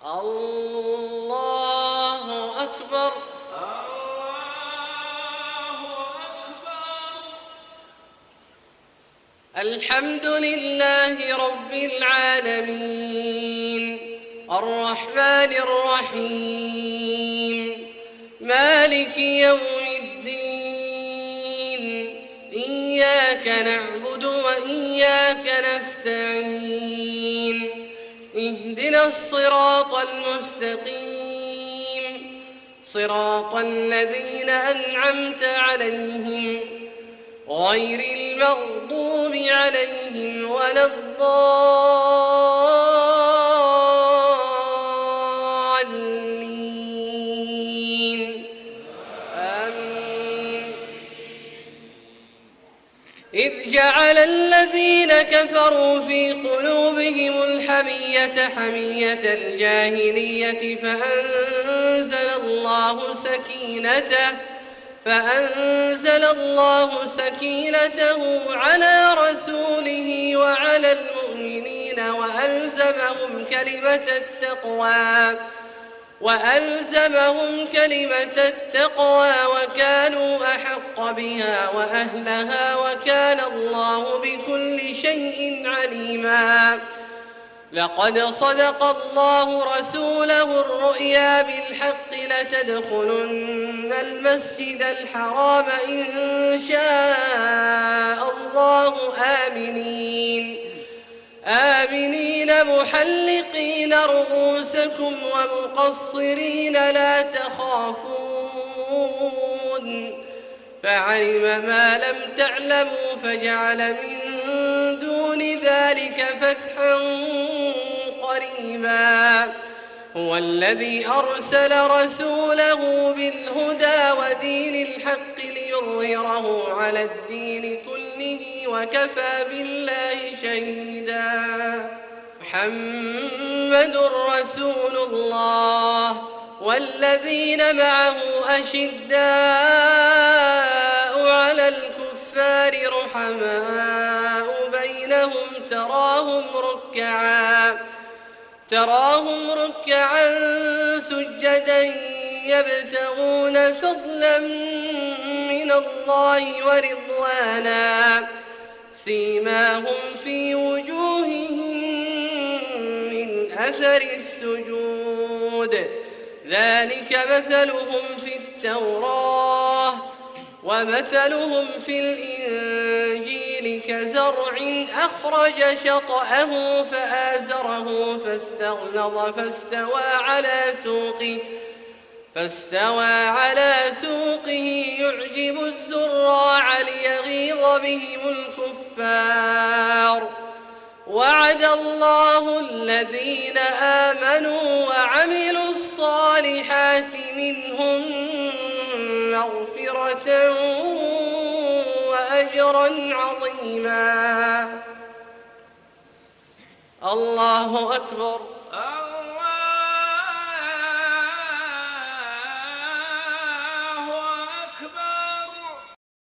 الله أكبر. الحمد لله رب العالمين الرحمن الرحيم مالك يوم الدين إياك نعبد وإياك نستعين اهدنا الصراط المستقيم صراط الذين أنعمت عليهم غير المغضوب عليهم ولا الضالين آمين. إذ جعل الذين كفروا في قلوبهم الحمية حمية الجاهلية فأنزل الله سكينته على رسوله وعلى المؤمنين وألزمهم كلمة التقوى وكانوا أحق بها وأهلها وكان الله بكل شيء عليما. لقد صدق الله رسوله الرؤيا بالحق لتدخلن المسجد الحرام إن شاء الله آمنين محلقين رؤوسكم ومقصرين لا تخافون فعلم ما لم تعلموا فجعل من دون ذلك فتحا قريبا. هو الذي أرسل رسوله بالهدى ودين الحق ليظهره على الدين كله وكفى بالله شهيدا. محمد رسول الله والذين معه أشداء على الكفار رحماء بينهم تراهم ركعا سجدا يبتغون فضلا من الله ورضوانا سيماهم في وجوههم من أثر السجود ذلك مثلهم في التوراة ومثلهم في الإنجيل كزرع أخرج شطأه فآزره فاستوى على سوقه يعجب الزراع ليغيظ بهم الكفار. وعد الله الذين آمنوا وعملوا الصالحات منهم مغفرة وأجرا عظيما. الله أكبر.